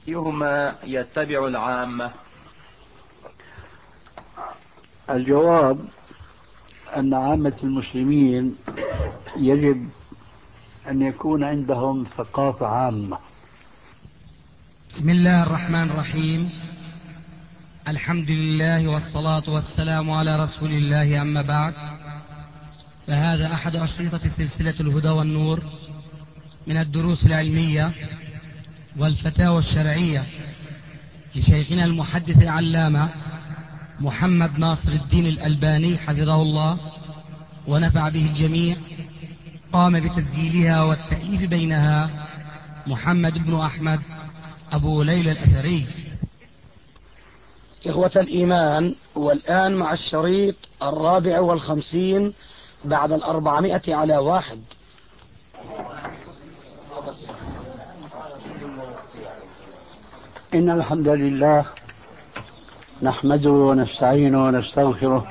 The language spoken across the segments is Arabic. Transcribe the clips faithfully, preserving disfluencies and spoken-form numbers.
أيهما يتبع العامة؟ الجواب أن عامة المسلمين يجب أن يكون عندهم ثقافة عامة. بسم الله الرحمن الرحيم. الحمد لله والصلاة والسلام على رسول الله، أما بعد، فهذا أحد أشرطة سلسلة الهدى والنور من الدروس العلمية والفتاوى الشرعية لشيخنا المحدث العلامة محمد ناصر الدين الألباني حفظه الله ونفع به الجميع. قام بتسجيلها والتأليف بينها محمد بن أحمد أبو ليلى الأثري. إخوة الإيمان، والآن مع الشريط الرابع والخمسين بعد الأربعمائة على واحد. إن الحمد لله نحمده ونستعينه ونستغفره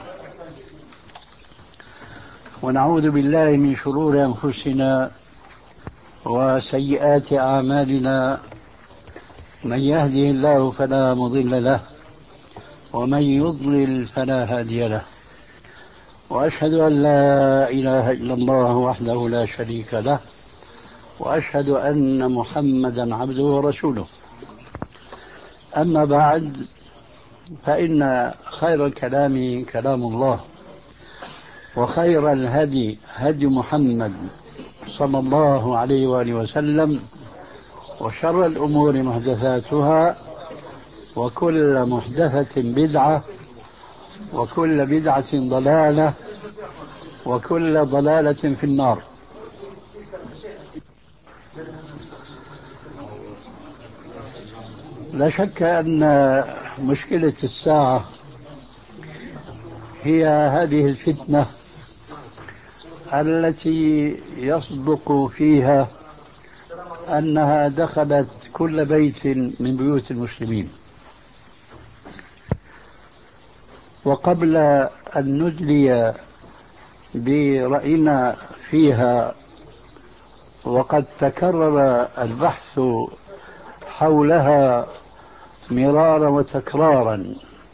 ونعوذ بالله من شرور أنفسنا وسيئات أعمالنا. من يهده الله فلا مضل له ومن يضلل فلا هادي له، وأشهد أن لا إله إلا الله وحده لا شريك له، وأشهد أن محمدا عبده ورسوله. أما بعد، فإن خير الكلام كلام الله، وخير الهدي هدي محمد صلى الله عليه وآله وسلم، وشر الأمور محدثاتها، وكل محدثة بدعة، وكل بدعة ضلالة، وكل ضلالة في النار. لا شك أن مشكلة الساعة هي هذه الفتنة التي يصدق فيها أنها دخلت كل بيت من بيوت المسلمين. وقبل أن ندلي برأينا فيها، وقد تكرر البحث حولها مرارا وتكرارا،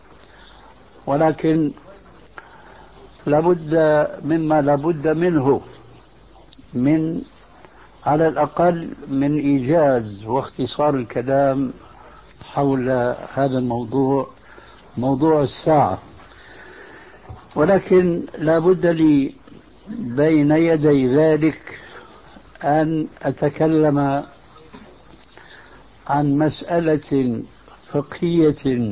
ولكن لابد مما لابد منه من على الأقل من إيجاز واختصار الكلام حول هذا الموضوع، موضوع الساعة. ولكن لابد لي بين يدي ذلك أن أتكلم عن مسألة فقهية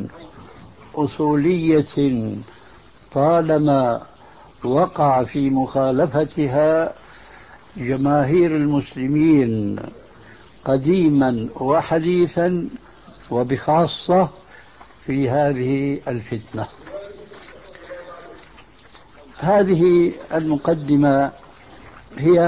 أصولية طالما وقع في مخالفتها جماهير المسلمين قديما وحديثا، وبخاصة في هذه الفتنة. هذه المقدمة هي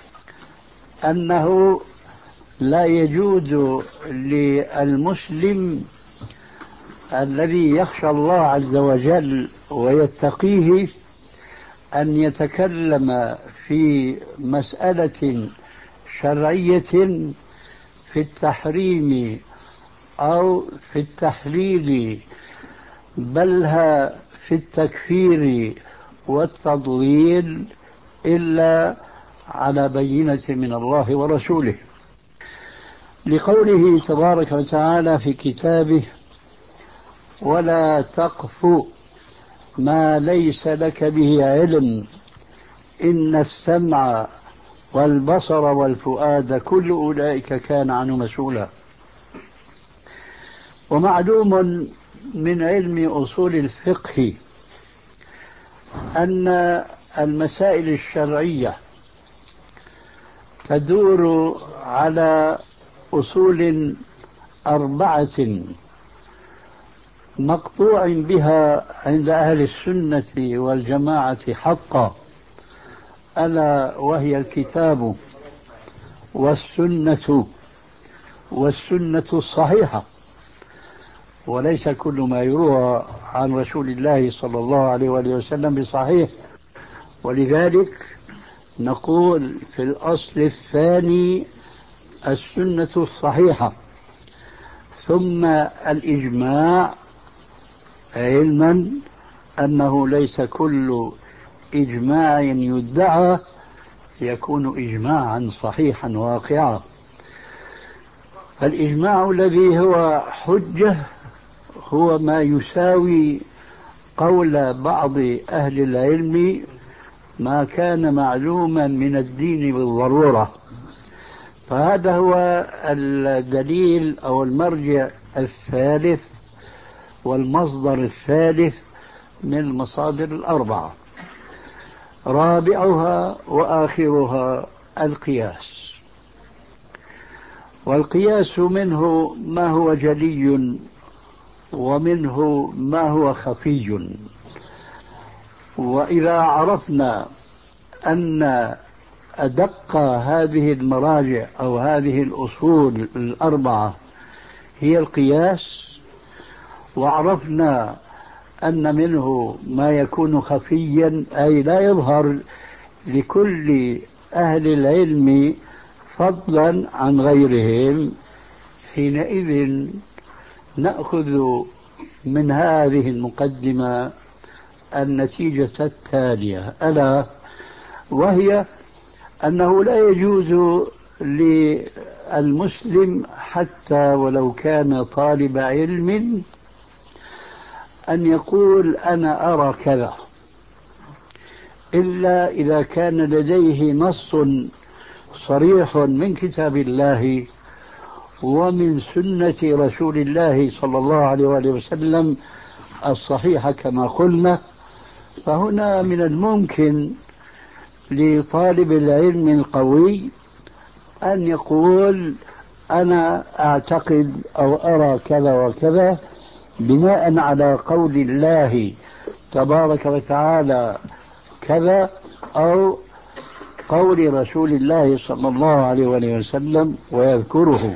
أنه لا يجوز للمسلم الذي يخشى الله عز وجل ويتقيه أن يتكلم في مسألة شرعية في التحريم أو في التحليل، بل في التكفير والتضليل، إلا على بينة من الله ورسوله، لقوله تبارك وتعالى في كتابه: ولا تقف ما ليس لك به علم إن السمع والبصر والفؤاد كل أولئك كان عنه مسؤولا. ومعلوم من علم أصول الفقه أن المسائل الشرعية تدور على أصول أربعة مقطوع بها عند أهل السنة والجماعة حقا، ألا وهي الكتاب والسنة والسنة الصحيحة، وليس كل ما يروى عن رسول الله صلى الله عليه وآله وسلم بصحيح. ولذلك نقول في الأصل الثاني السنة الصحيحة، ثم الإجماع، علما أنه ليس كل إجماع يدعى يكون إجماعا صحيحا واقعا. الإجماع الذي هو حجة هو ما يساوي قول بعض أهل العلم ما كان معلوما من الدين بالضرورة. فهذا هو الدليل أو المرجع الثالث والمصدر الثالث من المصادر الأربعة. رابعها وآخرها القياس. والقياس منه ما هو جلي ومنه ما هو خفي. وإذا عرفنا أن أدق هذه المراجع أو هذه الأصول الأربعة هي القياس، وعرفنا أن منه ما يكون خفيا أي لا يظهر لكل أهل العلم فضلا عن غيرهم، حينئذ نأخذ من هذه المقدمة النتيجة التالية، ألا وهي أنه لا يجوز للمسلم حتى ولو كان طالب علم أن يقول أنا أرى كذا، إلا إذا كان لديه نص صريح من كتاب الله ومن سنة رسول الله صلى الله عليه وآله وسلم الصحيحة كما قلنا. فهنا من الممكن لطالب العلم القوي أن يقول أنا أعتقد أو أرى كذا وكذا بناء على قول الله تبارك وتعالى كذا، أو قول رسول الله صلى الله عليه وآله وسلم، ويذكره.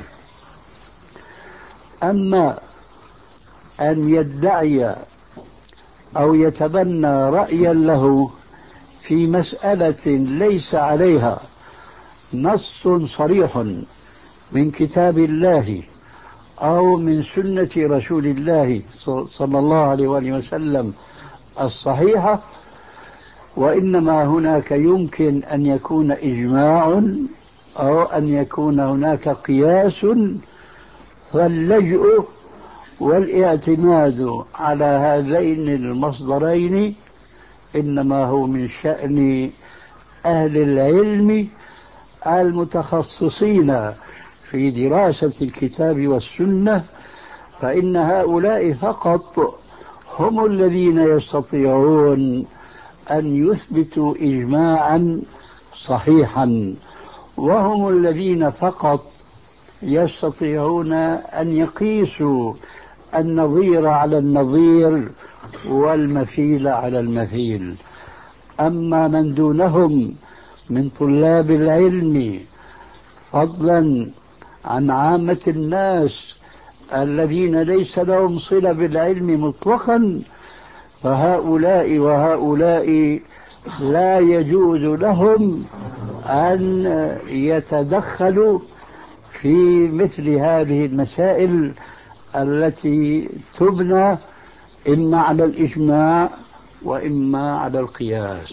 أما أن يدعي أو يتبنى رأيا له في مسألة ليس عليها نص صريح من كتاب الله أو من سنة رسول الله صلى الله عليه وآله وسلم الصحيحة، وإنما هناك يمكن أن يكون إجماع أو أن يكون هناك قياس، فاللجوء والاعتماد على هذين المصدرين إنما هو من شأن أهل العلم المتخصصين في دراسة الكتاب والسنة، فإن هؤلاء فقط هم الذين يستطيعون أن يثبتوا إجماعا صحيحا، وهم الذين فقط يستطيعون أن يقيسوا النظير على النظير والمثيل على المثيل. أما من دونهم من طلاب العلم فضلا عن عامة الناس الذين ليس لهم صلة بالعلم مطلقا، فهؤلاء وهؤلاء لا يجوز لهم أن يتدخلوا في مثل هذه المسائل التي تبنى إما على الإجماع وإما على القياس.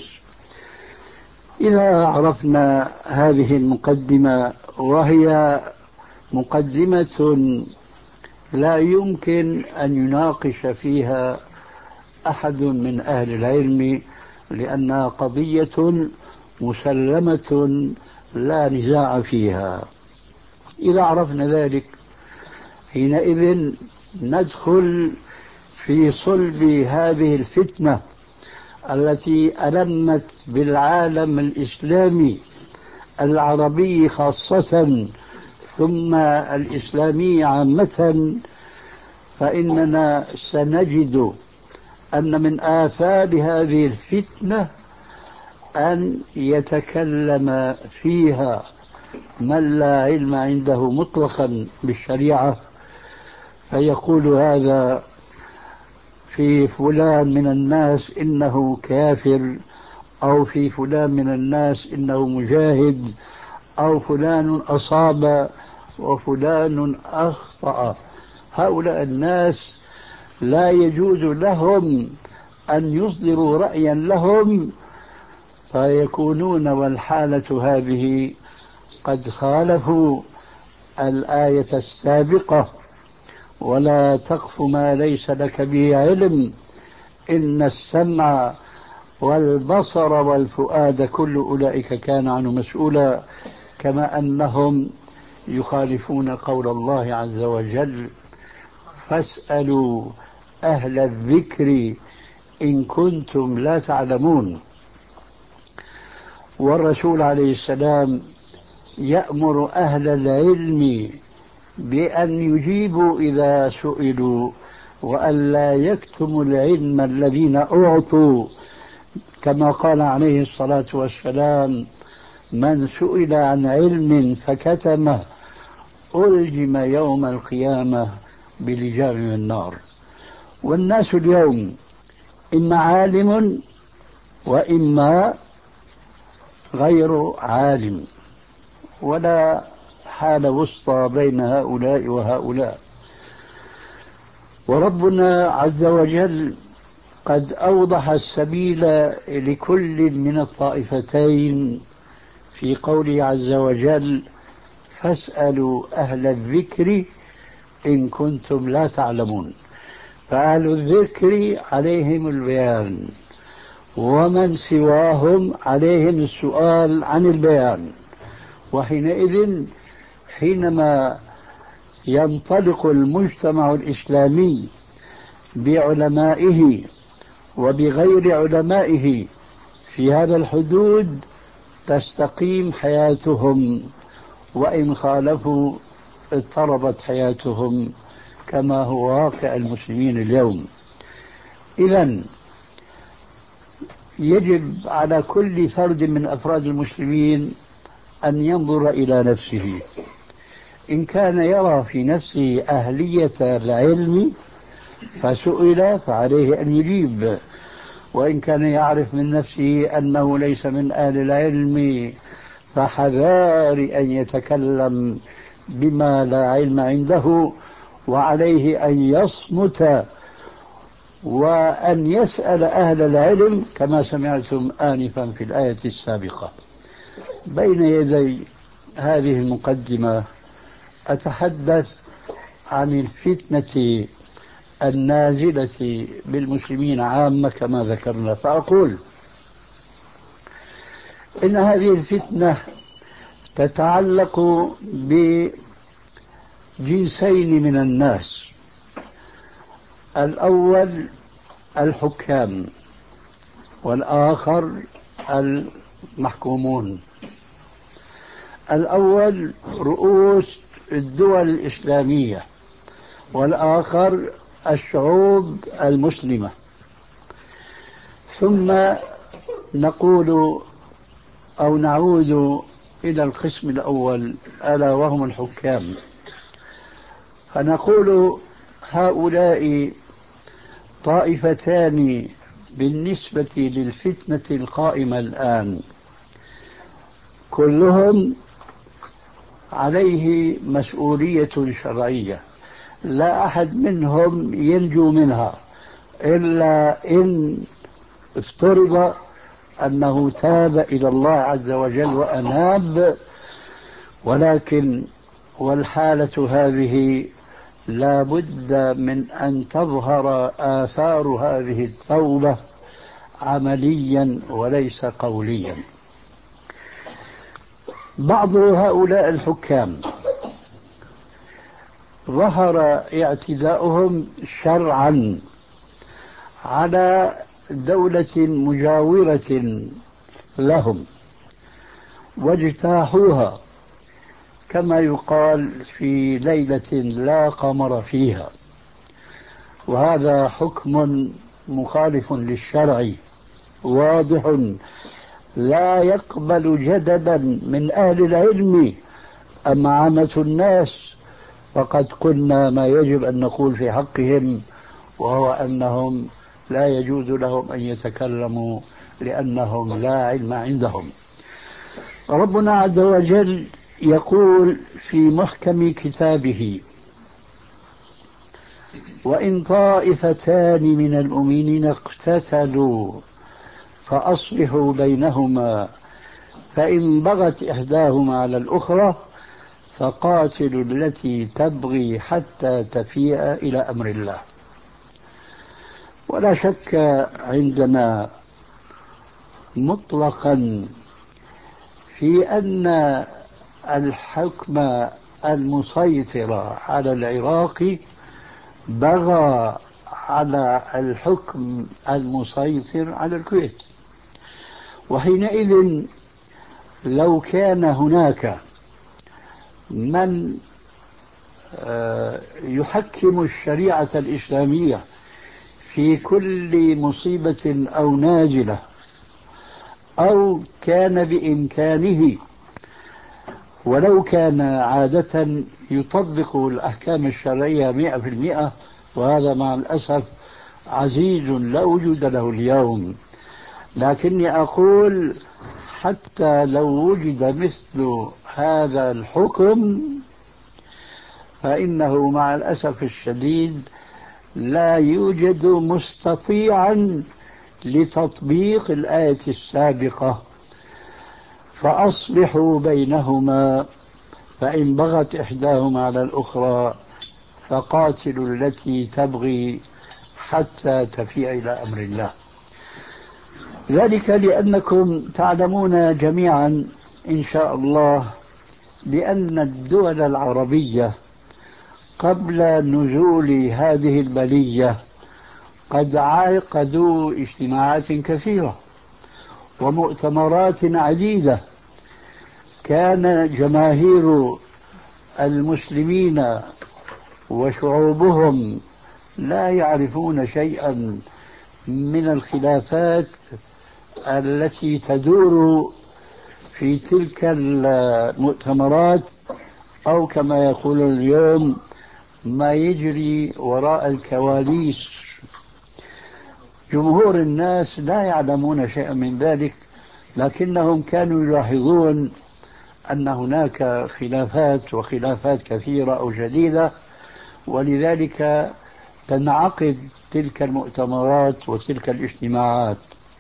إذا عرفنا هذه المقدمة، وهي مقدمة لا يمكن أن يناقش فيها أحد من أهل العلم لأنها قضية مسلمة لا نزاع فيها، إذا عرفنا ذلك حينئذ ندخل في صلب هذه الفتنة التي ألمت بالعالم الإسلامي العربي خاصة ثم الإسلامي عامة. فإننا سنجد أن من آثار هذه الفتنة أن يتكلم فيها من لا علم عنده مطلقا بالشريعة، فيقول هذا في فلان من الناس إنه كافر، أو في فلان من الناس إنه مجاهد، أو فلان أصاب وفلان أخطأ، هؤلاء الناس لا يجوز لهم أن يصدروا رأيا لهم فيكونون والحالة هذه قد خالفوا الآية السابقة: ولا تقف ما ليس لك به علم إن السمع والبصر والفؤاد كل أولئك كان عنه مسؤولا. كما أنهم يخالفون قول الله عز وجل: فاسألوا أهل الذكر إن كنتم لا تعلمون. والرسول عليه السلام يأمر أهل العلم بأن يجيبوا إذا سئلوا وأن لا يكتموا العلم الذين أعطوا، كما قال عليه الصلاة والسلام: من سئل عن علم فكتمه ألجم يوم القيامة بلجام من النار. والناس اليوم إما عالم وإما غير عالم، ولا حال وسطى بين هؤلاء وهؤلاء. وربنا عز وجل قد أوضح السبيل لكل من الطائفتين في قوله عز وجل: فاسألوا أهل الذكر إن كنتم لا تعلمون. فأهل الذكر عليهم البيان، ومن سواهم عليهم السؤال عن البيان. وحينئذ حينما ينطلق المجتمع الإسلامي بعلمائه وبغير علمائه في هذا الحدود تستقيم حياتهم، وإن خالفوا اضطربت حياتهم كما هو واقع المسلمين اليوم. إذن يجب على كل فرد من أفراد المسلمين أن ينظر إلى نفسه. إن كان يرى في نفسه أهلية العلم فسئل فعليه أن يجيب، وإن كان يعرف من نفسه أنه ليس من أهل العلم فحذار أن يتكلم بما لا علم عنده، وعليه أن يصمت وأن يسأل أهل العلم كما سمعتم آنفا في الآية السابقة. بين يدي هذه المقدمة أتحدث عن الفتنة النازلة بالمسلمين عامة كما ذكرنا، فأقول إن هذه الفتنة تتعلق بجنسين من الناس. الأول الحكام، والآخر المحكومون. الأول رؤوس الدول الإسلامية، والآخر الشعوب المسلمة. ثم نقول أو نعود إلى القسم الأول ألا وهم الحكام، فنقول هؤلاء طائفتان بالنسبة للفتنة القائمة الآن، كلهم عليه مسؤولية شرعية، لا أحد منهم ينجو منها إلا إن افترض أنه تاب إلى الله عز وجل وأناب. ولكن والحالة هذه لا بد من أن تظهر آثار هذه التوبة عمليا وليس قوليا. بعض هؤلاء الحكام ظهر اعتداؤهم شرعا على دولة مجاورة لهم واجتاحوها كما يقال في ليلة لا قمر فيها، وهذا حكم مخالف للشرع واضح لا يقبل جدلا من أهل العلم. أما عامة الناس فقد قلنا ما يجب أن نقول في حقهم، وهو أنهم لا يجوز لهم أن يتكلموا لأنهم لا علم عندهم. ربنا عز وجل يقول في محكم كتابه: وإن طائفتان من المؤمنين اقتتلوا فأصلحوا بينهما فإن بغت إحداهما على الأخرى فقاتلوا التي تبغي حتى تفيء إلى أمر الله. ولا شك عندنا مطلقا في أن الحكم المسيطر على العراق بغى على الحكم المسيطر على الكويت، وحينئذ لو كان هناك من يحكم الشريعة الإسلامية في كل مصيبة أو نازلة، أو كان بإمكانه ولو كان عادة يطبق الأحكام الشرعية مئة في المئة، وهذا مع الأسف عزيز لا وجود له اليوم، لكني أقول حتى لو وجد مثل هذا الحكم فإنه مع الأسف الشديد لا يوجد مستطيعا لتطبيق الآية السابقة فأصلحوا بينهما فإن بغت إحداهما على الأخرى فقاتلوا التي تبغي حتى تفيء إلى أمر الله. ذلك لأنكم تعلمون جميعا إن شاء الله بأن الدول العربية قبل نزول هذه البلية قد عقدوا اجتماعات كثيرة ومؤتمرات عديدة، كان جماهير المسلمين وشعوبهم لا يعرفون شيئا من الخلافات التي تدور في تلك المؤتمرات، أو كما يقول اليوم ما يجري وراء الكواليس. جمهور الناس لا يعلمون شيئا من ذلك، لكنهم كانوا يلاحظون أن هناك خلافات وخلافات كثيرة أو جديدة، ولذلك تنعقد تلك المؤتمرات وتلك الاجتماعات.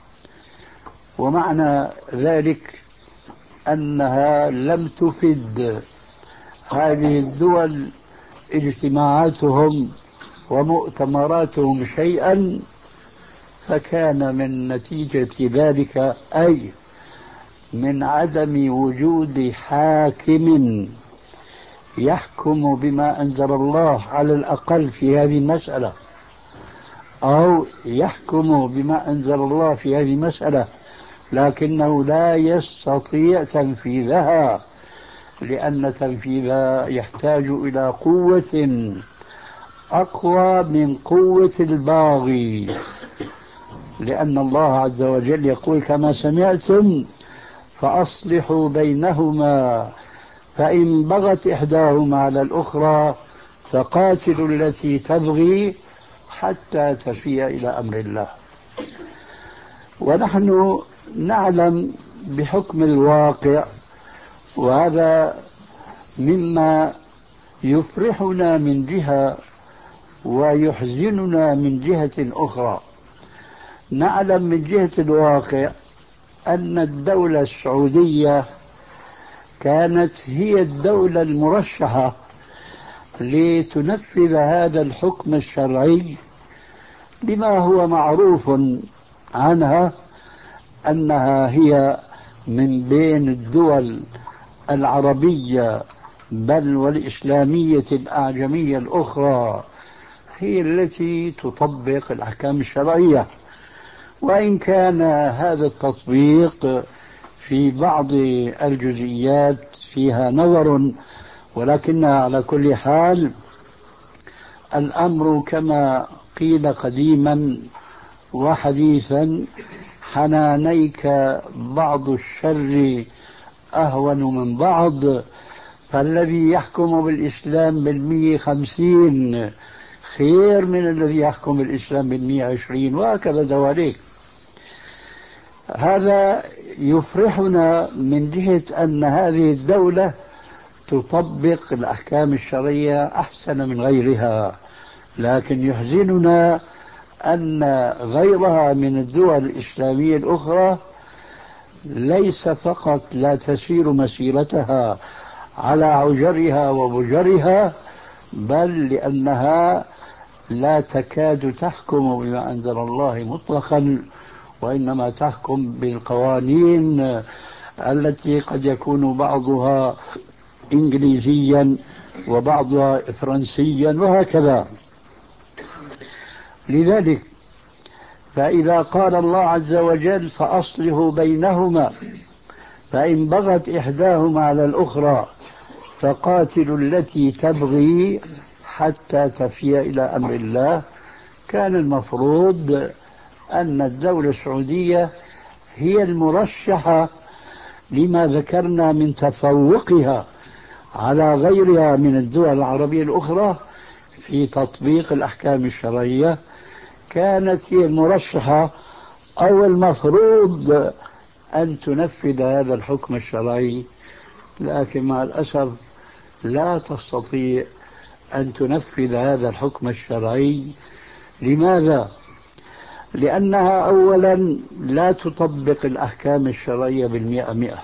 ومعنى ذلك أنها لم تفد هذه الدول اجتماعاتهم ومؤتمراتهم شيئا، فكان من نتيجة ذلك أي من عدم وجود حاكم يحكم بما أنزل الله على الأقل في هذه المسألة، أو يحكم بما أنزل الله في هذه المسألة لكنه لا يستطيع تنفيذها، لأن تنفيذها يحتاج إلى قوة أقوى من قوة الباغي، لأن الله عز وجل يقول كما سمعتم فأصلحوا بينهما فإن بغت إحداهما على الأخرى فقاتلوا التي تبغي حتى تفيء إلى أمر الله. ونحن نعلم بحكم الواقع، وهذا مما يفرحنا من جهة ويحزننا من جهة أخرى. نعلم من جهة الواقع أن الدولة السعودية كانت هي الدولة المرشحة لتنفذ هذا الحكم الشرعي، بما هو معروف عنها أنها هي من بين الدول العربية بل والإسلامية الأعجمية الأخرى هي التي تطبق الأحكام الشرعية، وإن كان هذا التطبيق في بعض الجزئيات فيها نظر، ولكنها على كل حال الأمر كما قيل قديما وحديثا حنانيك بعض الشر أهون من بعض، فالذي يحكم بالإسلام بالمية خمسين خير من الذي يحكم الإسلام بالمية عشرين، وهكذا دواليك. هذا يفرحنا من جهة أن هذه الدولة تطبق الأحكام الشرعية أحسن من غيرها، لكن يحزننا أن غيرها من الدول الإسلامية الأخرى ليس فقط لا تسير مسيرتها على عجرها وبجرها، بل لأنها لا تكاد تحكم بما أنزل الله مطلقا، وإنما تحكم بالقوانين التي قد يكون بعضها إنجليزيا وبعضها فرنسيا وهكذا. لذلك فإذا قال الله عز وجل فأصلحوا بينهما فإن بغت إحداهما على الأخرى فقاتلوا التي تبغي حتى تفيء إلى أمر الله، كان المفروض أن الدولة السعودية هي المرشحة لما ذكرنا من تفوقها على غيرها من الدول العربية الأخرى في تطبيق الأحكام الشرعية، كانت هي المرشحة أو المفروض أن تنفذ هذا الحكم الشرعي، لكن مع الأسف لا تستطيع أن تنفذ هذا الحكم الشرعي. لماذا؟ لأنها أولا لا تطبق الأحكام الشرعية بالمئة مئة،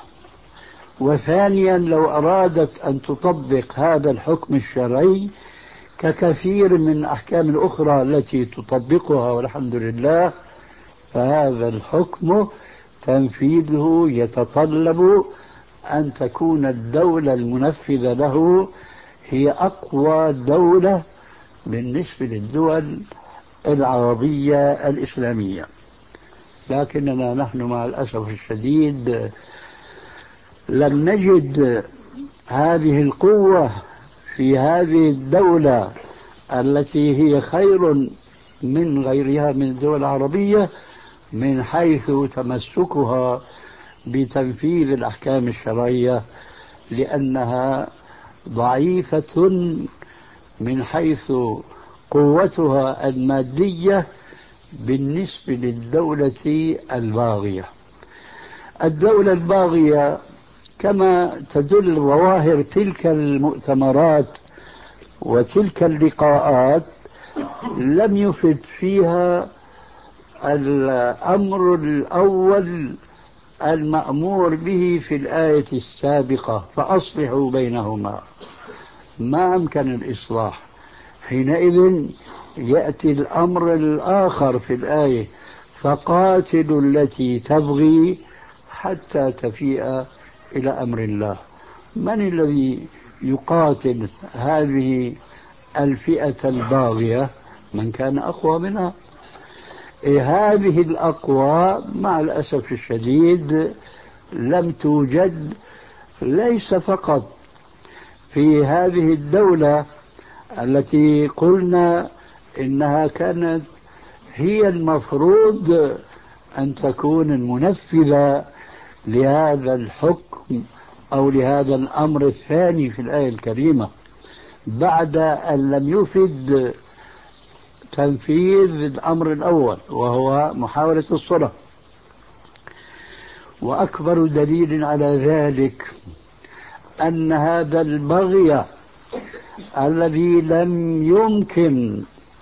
وثانيا لو أرادت أن تطبق هذا الحكم الشرعي ككثير من الأحكام الأخرى التي تطبقها والحمد لله، فهذا الحكم تنفيذه يتطلب أن تكون الدولة المنفذة له هي أقوى دولة بالنسبة للدول العربية الإسلامية. لكننا نحن مع الأسف الشديد لم نجد هذه القوة في هذه الدولة التي هي خير من غيرها من الدول العربية من حيث تمسكها بتنفيذ الأحكام الشرعية، لأنها ضعيفة من حيث قوتها المادية بالنسبة للدولة الباغية. الدولة الباغية كما تدل ظواهر تلك المؤتمرات وتلك اللقاءات لم يفد فيها الأمر الأول المأمور به في الآية السابقة فأصلحوا بينهما، ما أمكن الإصلاح. حينئذ يأتي الأمر الآخر في الآية فقاتلوا التي تبغي حتى تفيء إلى أمر الله. من الذي يقاتل هذه الفئة الباغية؟ من كان أقوى منها. إيه هذه الأقوى مع الأسف الشديد لم توجد، ليس فقط في هذه الدولة التي قلنا إنها كانت هي المفروض أن تكون المنفذة لهذا الحكم أو لهذا الأمر الثاني في الآية الكريمة، بعد أن لم يفد تنفيذ الأمر الأول وهو محاولة الصلح. وأكبر دليل على ذلك أن هذا البغي الذي لم يمكن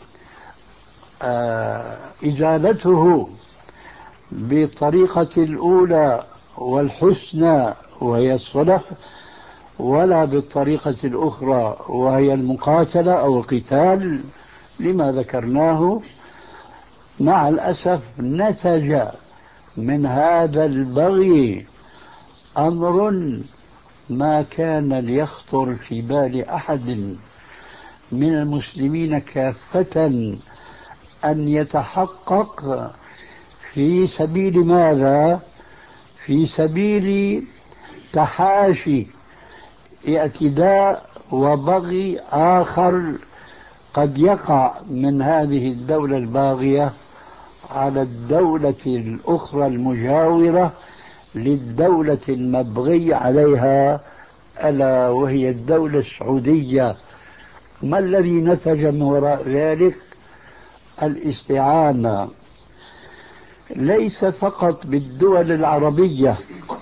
إزالته بالطريقة الأولى والحسنى وهي الصلح، ولا بالطريقة الأخرى وهي المقاتلة أو القتال لما ذكرناه، مع الأسف نتج من هذا البغي أمر ما كان ليخطر في بال أحد من المسلمين كافة أن يتحقق. في سبيل ماذا؟ في سبيل تحاشي اعتداء وبغي آخر قد يقع من هذه الدولة الباغية على الدولة الأخرى المجاورة للدولة المبغي عليها، ألا وهي الدولة السعودية. ما الذي نتج من وراء ذلك؟ الاستعانة ليس فقط بالدول العربية،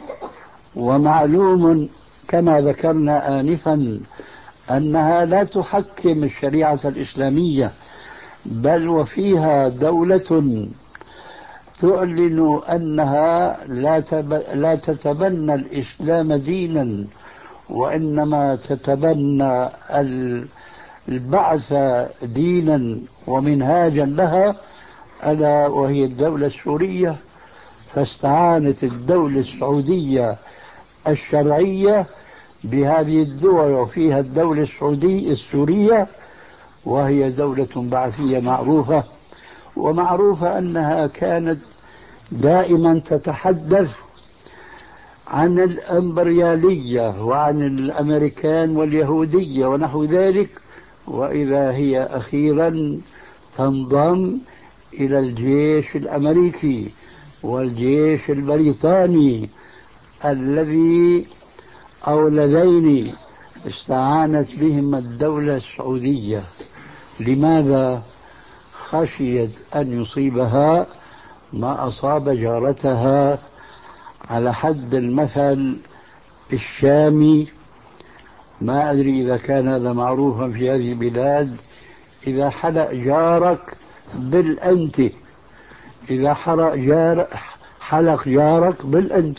ومعلوم كما ذكرنا آنفا أنها لا تحكم الشريعة الإسلامية بل وفيها دولة تعلن أنها لا, تب... لا تتبنى الإسلام دينا، وإنما تتبنى البعث دينا ومنهاجا لها، ألا وهي الدولة السورية. فاستعانت الدولة السعودية الشرعية بهذه الدول، وفيها الدولة السعودية السورية، وهي دولة بعثية معروفة، ومعروفة أنها كانت دائما تتحدث عن الإمبريالية وعن الأمريكان واليهودية ونحو ذلك، وإذا هي أخيرا تنضم إلى الجيش الأمريكي والجيش البريطاني الذي أو اللذين استعانت بهم الدولة السعودية. لماذا؟ خشيت أن يصيبها ما أصاب جارتها، على حد المثل الشامي. ما أدري إذا كان هذا معروفا في هذه البلاد، إذا حلق جارك بالأنت، إذا حلق, جار حلق جارك بالأنت.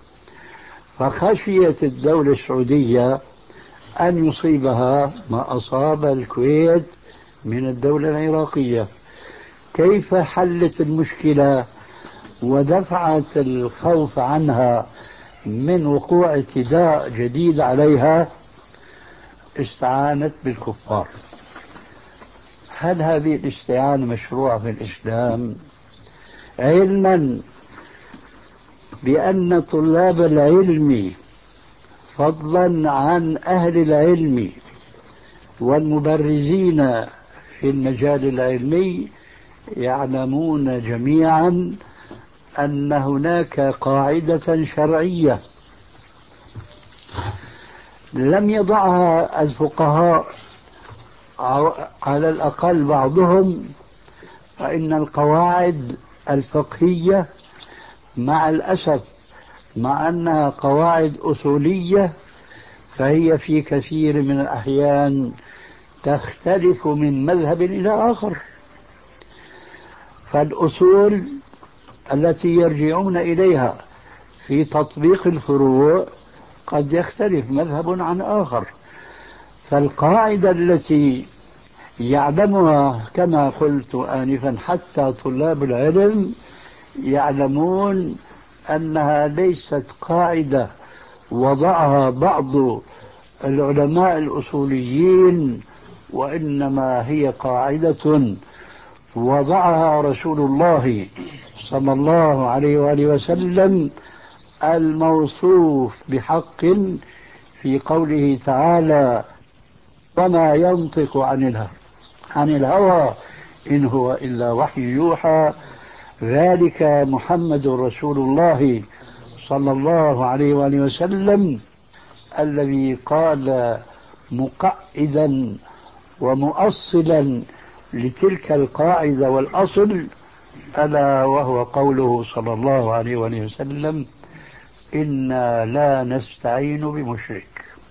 فخشيت الدولة السعودية أن يصيبها ما أصاب الكويت من الدولة العراقية. كيف حلت المشكلة ودفعت الخوف عنها من وقوع اعتداء جديد عليها؟ استعانت بالكفار. هل هذه الاستعانة مشروعة في الإسلام؟ علما بأن طلاب العلم فضلا عن أهل العلم والمبرزين في المجال العلمي يعلمون جميعا أن هناك قاعدة شرعية لم يضعها الفقهاء على الأقل بعضهم، فإن القواعد الفقهية مع الأسف مع أنها قواعد أصولية فهي في كثير من الأحيان تختلف من مذهب إلى آخر. فالأصول التي يرجعون إليها في تطبيق الفروع قد يختلف مذهب عن آخر. فالقاعدة التي يعلمها كما قلت آنفا حتى طلاب العلم يعلمون أنها ليست قاعدة وضعها بعض العلماء الأصوليين، وإنما هي قاعدة وضعها رسول الله صلى الله عليه وآله وسلم الموصوف بحق في قوله تعالى: وما ينطق عن الهوى عن الهوى إن هو إلا وحي يوحى، ذلك محمد رسول الله صلى الله عليه وآله وسلم الذي قال مقعدا ومؤصلا لتلك القاعدة والأصل، ألا وهو قوله صلى الله عليه وآله وسلم: إنا لا نستعين بمشرك.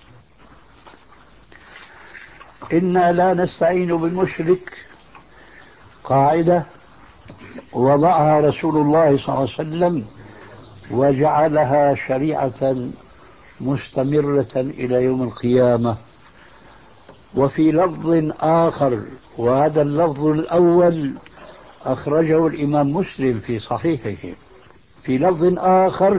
إنا لا نستعين بالمشرك قاعدة وضعها رسول الله صلى الله عليه وسلم وجعلها شريعة مستمرة إلى يوم القيامة. وفي لفظ آخر، وهذا اللفظ الأول أخرجه الإمام مسلم في صحيحه، في لفظ آخر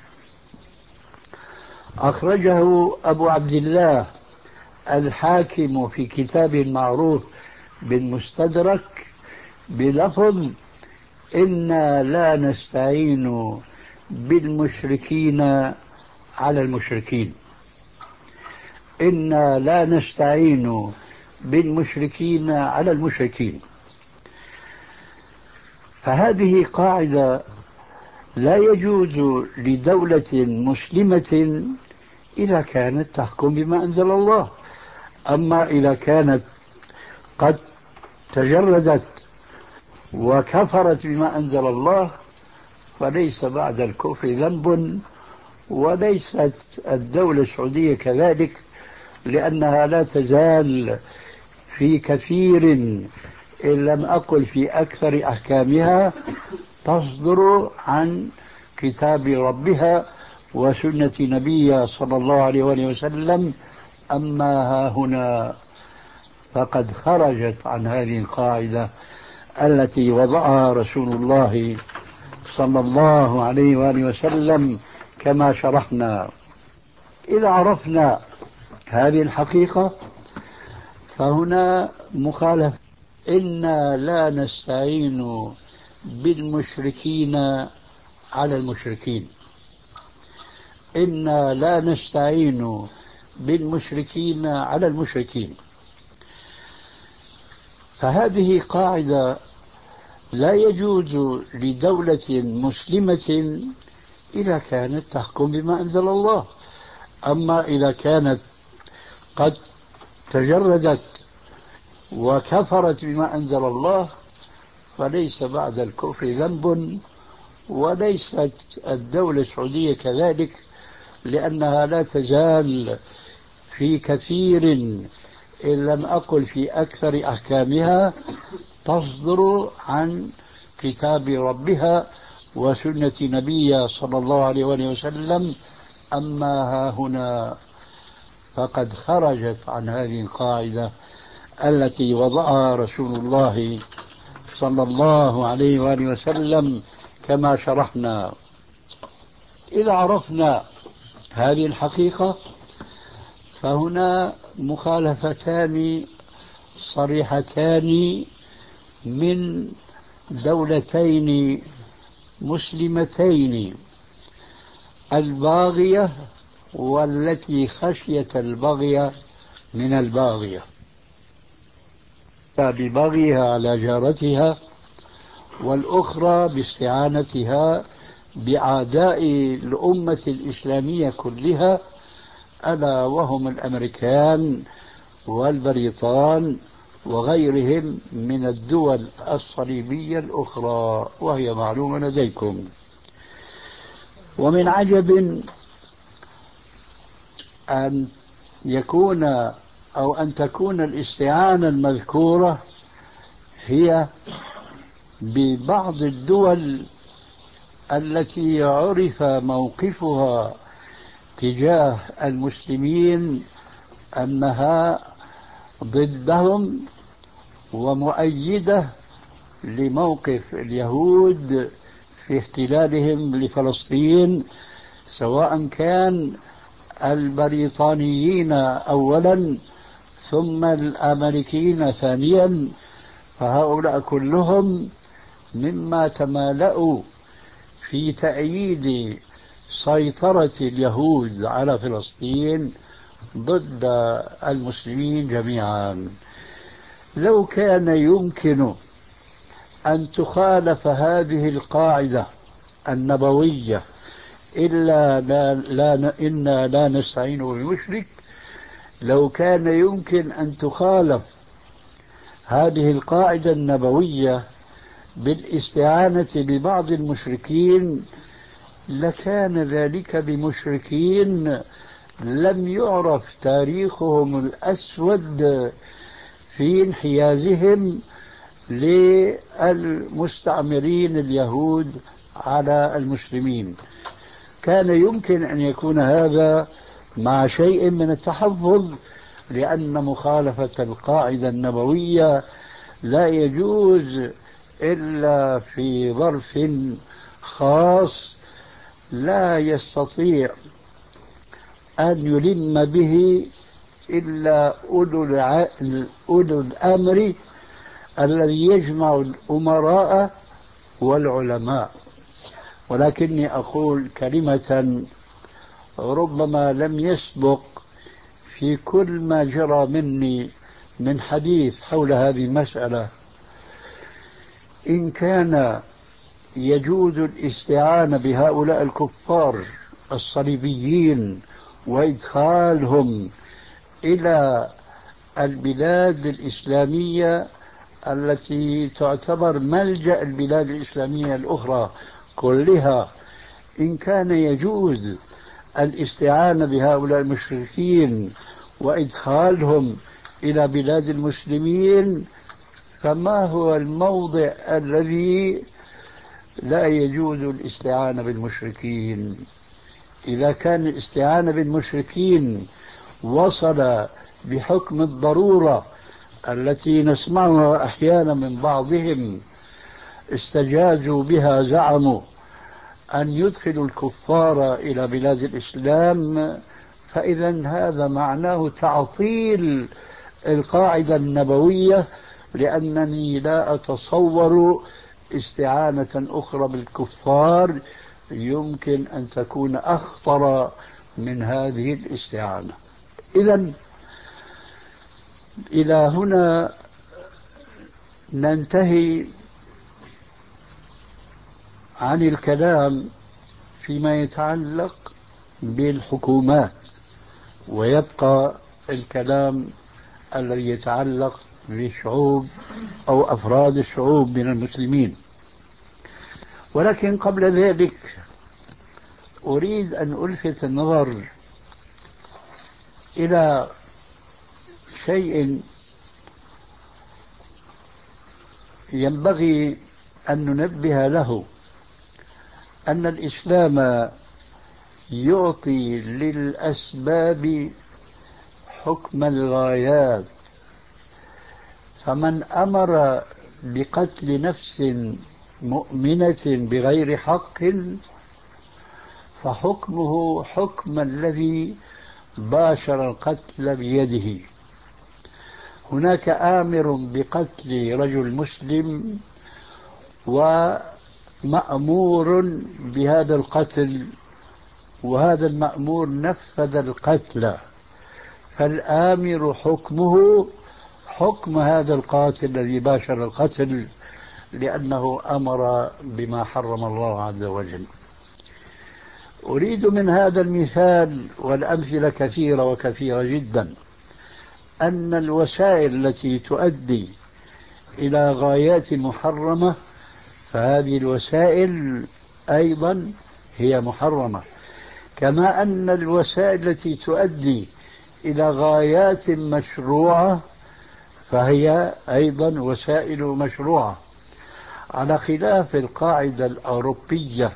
أخرجه أبو عبد الله الحاكم في كتاب معروف بالمستدرك بلفظ: إنا لا نستعين بالمشركين على المشركين. إنا لا نستعين بالمشركين على المشركين. فهذه قاعدة لا يجوز لدولة مسلمة إذا كانت تحكم بما أنزل الله. أما إذا كانت قد تجردت وكفرت بما أنزل الله فليس بعد الكفر ذنب، وليست الدولة السعودية كذلك، لأنها لا تزال في كثير إن لم أقل في أكثر أحكامها تصدر عن كتاب ربها وسنة نبيها صلى الله عليه وآله وسلم. أما ها هنا فقد خرجت عن هذه القاعدة التي وضعها رسول الله صلى الله عليه وآله وسلم كما شرحنا. إذا عرفنا هذه الحقيقة فهنا مخالفة. إنا لا نستعين بالمشركين على المشركين. إنا لا نستعين بالمشركين على المشركين. فهذه قاعدة لا يجوز لدولة مسلمة إذا كانت تحكم بما أنزل الله. أما إذا كانت قد تجردت وكفرت بما أنزل الله فليس بعد الكفر ذنب، وليست الدولة السعودية كذلك، لأنها لا تزال في كثير إن لم أقل في أكثر أحكامها تصدر عن كتاب ربها وسنة نبيها صلى الله عليه وسلم. أما ها هنا فقد خرجت عن هذه القاعدة التي وضعها رسول الله صلى الله عليه وآله وسلم كما شرحنا. إذا عرفنا هذه الحقيقة فهنا مخالفتان صريحتان من دولتين مسلمتين، الباغية والتي خشيت البغي من الباغية، ببغيها على جارتها، والأخرى باستعانتها بأعداء الأمة الإسلامية كلها، ألا وهم الأمريكان والبريطان وغيرهم من الدول الصليبية الأخرى، وهي معلومة لديكم. ومن عجب أن يكون أو أن تكون الاستعانة المذكورة هي ببعض الدول التي عرف موقفها تجاه المسلمين أنها ضدهم ومؤيدة لموقف اليهود في احتلالهم لفلسطين، سواء كان البريطانيين أولا ثم الأمريكيين ثانيا، فهؤلاء كلهم مما تمالأوا في تأييد سيطرة اليهود على فلسطين ضد المسلمين جميعا. لو كان يمكن أن تخالف هذه القاعدة النبوية إلا لا لا إنا لا نستعين بالمشرك، لو كان يمكن أن تخالف هذه القاعدة النبوية بالاستعانة ببعض المشركين لكان ذلك بمشركين لم يعرف تاريخهم الأسود في انحيازهم للمستعمرين اليهود على المسلمين. كان يمكن أن يكون هذا مع شيء من التحفظ، لأن مخالفة القاعدة النبوية لا يجوز إلا في ظرف خاص لا يستطيع أن يلم به إلا أولو الأمر الذي يجمع الأمراء والعلماء. ولكني أقول كلمة ربما لم يسبق في كل ما جرى مني من حديث حول هذه المسألة. إن كان يجوز الاستعانة بهؤلاء الكفار الصليبيين وإدخالهم إلى البلاد الإسلامية التي تعتبر ملجأ البلاد الإسلامية الأخرى كلها، إن كان يجوز الاستعانة بهؤلاء المشركين وإدخالهم إلى بلاد المسلمين، فما هو الموضع الذي لا يجوز الاستعانة بالمشركين؟ إذا كان الاستعانة بالمشركين وصل بحكم الضرورة التي نسمعها أحيانا من بعضهم استجازوا بها، زعموا أن يدخلوا الكفار إلى بلاد الإسلام، فإذا هذا معناه تعطيل القاعدة النبوية، لأنني لا أتصور استعانة أخرى بالكفار يمكن أن تكون أخطر من هذه الاستعانة. إذن إلى هنا ننتهي عن الكلام فيما يتعلق بالحكومات، ويبقى الكلام الذي يتعلق بالشعوب أو أفراد الشعوب من المسلمين. ولكن قبل ذلك أريد أن ألفت النظر إلى شيء ينبغي أن ننبه له، أن الإسلام يعطي للأسباب حكم الغايات، فمن أمر بقتل نفس مؤمنة بغير حق فحكمه حكم الذي باشر القتل بيده. هناك آمر بقتل رجل مسلم ومأمور بهذا القتل، وهذا المأمور نفذ القتل، فالآمر حكمه حكم هذا القاتل الذي باشر القتل، لأنه أمر بما حرم الله عز وجل. أريد من هذا المثال، والأمثلة كثيرة وكثيرة جدا، أن الوسائل التي تؤدي إلى غايات محرمة فهذه الوسائل أيضا هي محرمة، كما أن الوسائل التي تؤدي إلى غايات مشروعة فهي أيضا وسائل مشروعة، على خلاف القاعدة الأوروبية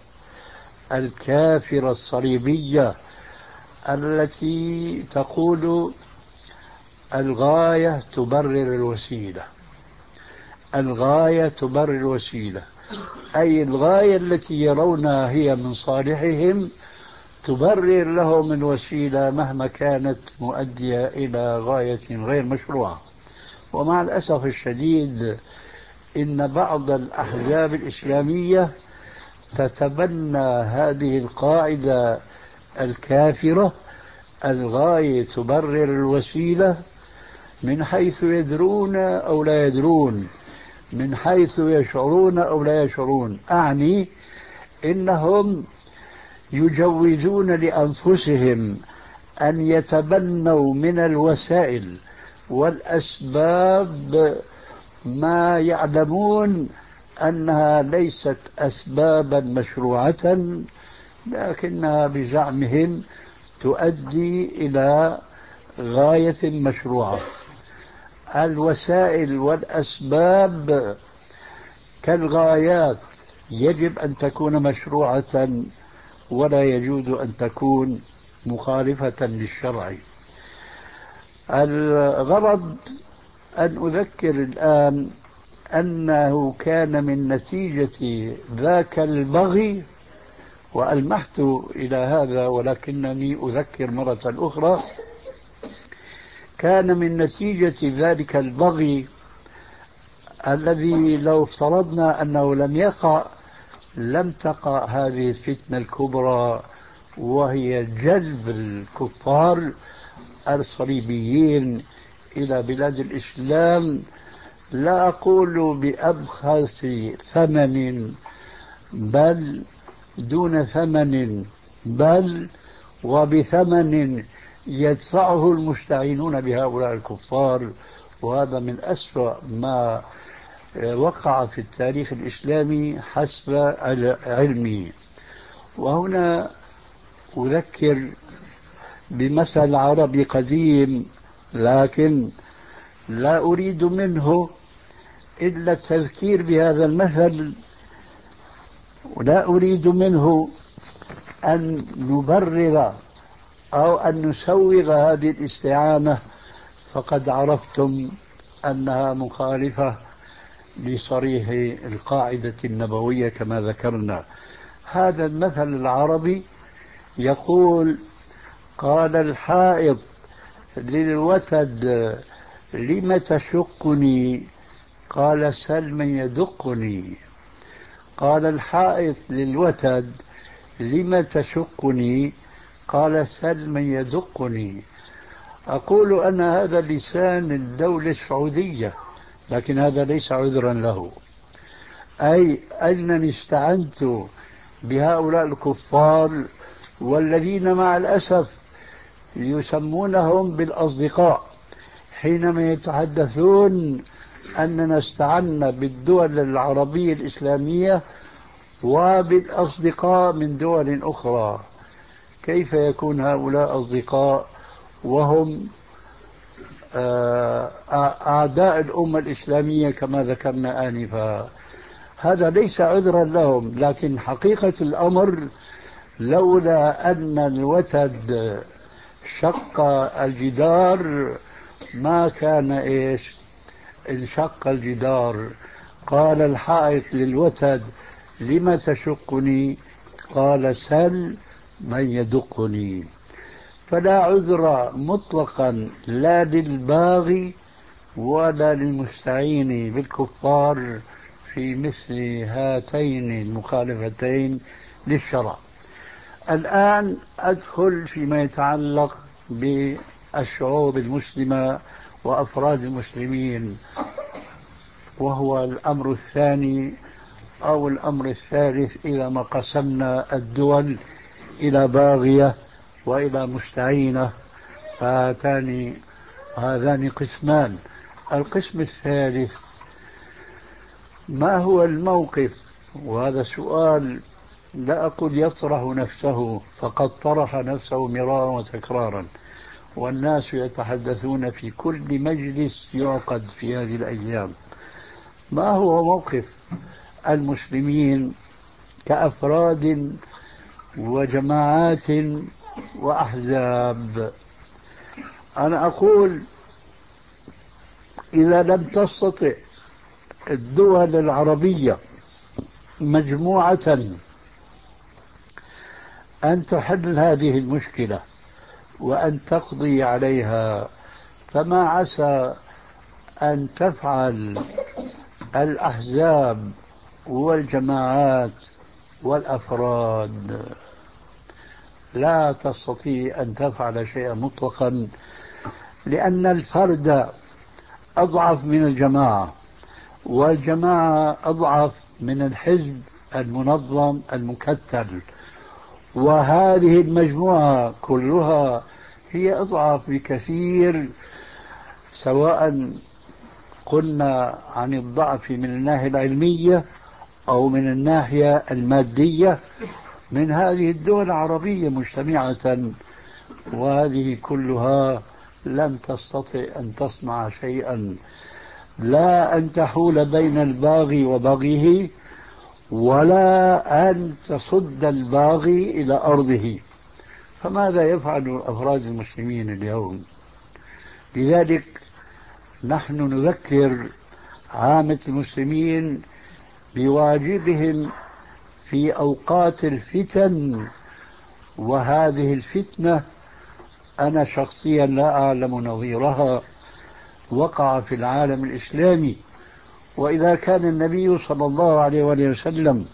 الكافرة الصليبية التي تقول الغاية تبرر الوسيلة. الغاية تبرر الوسيلة، أي الغاية التي يرونها هي من صالحهم تبرر لهم الوسيلة مهما كانت مؤدية إلى غاية غير مشروعة. ومع الأسف الشديد إن بعض الأحزاب الإسلامية تتبنى هذه القاعدة الكافرة، الغاية تبرر الوسيلة، من حيث يدرون أو لا يدرون، من حيث يشعرون أو لا يشعرون. أعني إنهم يجوزون لأنفسهم أن يتبنوا من الوسائل والأسباب ما يعلمون أنها ليست أسبابا مشروعة، لكنها بزعمهم تؤدي إلى غاية مشروعة. الوسائل والأسباب كالغايات يجب أن تكون مشروعة ولا يجوز أن تكون مخالفة للشرع. الغرض أن أذكر الآن أنه كان من نتيجة ذاك البغي، وألمحت إلى هذا ولكنني أذكر مرة أخرى، كان من نتيجة ذلك البغي الذي لو افترضنا أنه لم يقع لم تقع هذه الفتنة الكبرى، وهي جلب الكفار الصليبيين إلى بلاد الإسلام، لا أقول بأبخس ثمن بل دون ثمن، بل وبثمن يدفعه المستعينون بهؤلاء الكفار. وهذا من أسوأ ما وقع في التاريخ الإسلامي حسب علمي. وهنا أذكر بمثل عربي قديم، لكن لا أريد منه إلا التذكير بهذا المثل، ولا أريد منه أن نبرر أو أن نسوغ هذه الاستعانة، فقد عرفتم أنها مخالفة لصريح القاعدة النبوية كما ذكرنا. هذا المثل العربي يقول: قال الحائض للوتد لم تشقني؟ قال: سل من يدقني. قال الحائط للوتد: لم تشقني؟ قال: سل من يدقني. أقول أن هذا لسان الدولة السعودية، لكن هذا ليس عذرا له. أي أنني استعنت بهؤلاء الكفار والذين مع الأسف يسمونهم بالأصدقاء حينما يتحدثون أننا استعنا بالدول العربية الإسلامية وبالأصدقاء من دول أخرى. كيف يكون هؤلاء أصدقاء وهم أعداء الأمة الإسلامية كما ذكرنا آنفا؟ هذا ليس عذرا لهم، لكن حقيقة الأمر لولا أن الوتد شق الجدار ما كان إيش انشق الجدار. قال الحائط للوتد: لم تشقني؟ قال: سل من يدقني. فلا عذر مطلقا لا للباغي ولا للمستعين بالكفار في مثل هاتين المخالفتين للشرع. الآن أدخل فيما يتعلق بالشعوب المسلمة وأفراد المسلمين، وهو الأمر الثاني أو الأمر الثالث إذا ما قسمنا الدول إلى باغية وإلى مستعينة، فهاتان هذان قسمان. القسم الثالث: ما هو الموقف؟ وهذا سؤال لا أقول يطرح نفسه، فقد طرح نفسه مرارا وتكرارا، والناس يتحدثون في كل مجلس يعقد في هذه الأيام. ما هو موقف المسلمين كأفراد وجماعات وأحزاب؟ أنا أقول: إذا لم تستطع الدول العربية مجموعة أن تحل هذه المشكلة وأن تقضي عليها، فما عسى أن تفعل الأحزاب والجماعات والأفراد؟ لا تستطيع أن تفعل شيئا مطلقا، لأن الفرد أضعف من الجماعة، والجماعة أضعف من الحزب المنظم المكتل، وهذه المجموعة كلها هي أضعف بكثير، سواء قلنا عن الضعف من الناحية العلمية أو من الناحية المادية من هذه الدول العربية مجتمعة، وهذه كلها لم تستطع أن تصنع شيئا، لا أن تحول بين الباغي وبغيه، ولا أن تصد الباغي إلى أرضه. فماذا يفعل أفراد المسلمين اليوم؟ لذلك نحن نذكر عامة المسلمين بواجبهم في أوقات الفتن، وهذه الفتنة أنا شخصيا لا أعلم نظيرها وقع في العالم الإسلامي. وإذا كان النبي صلى الله عليه وسلم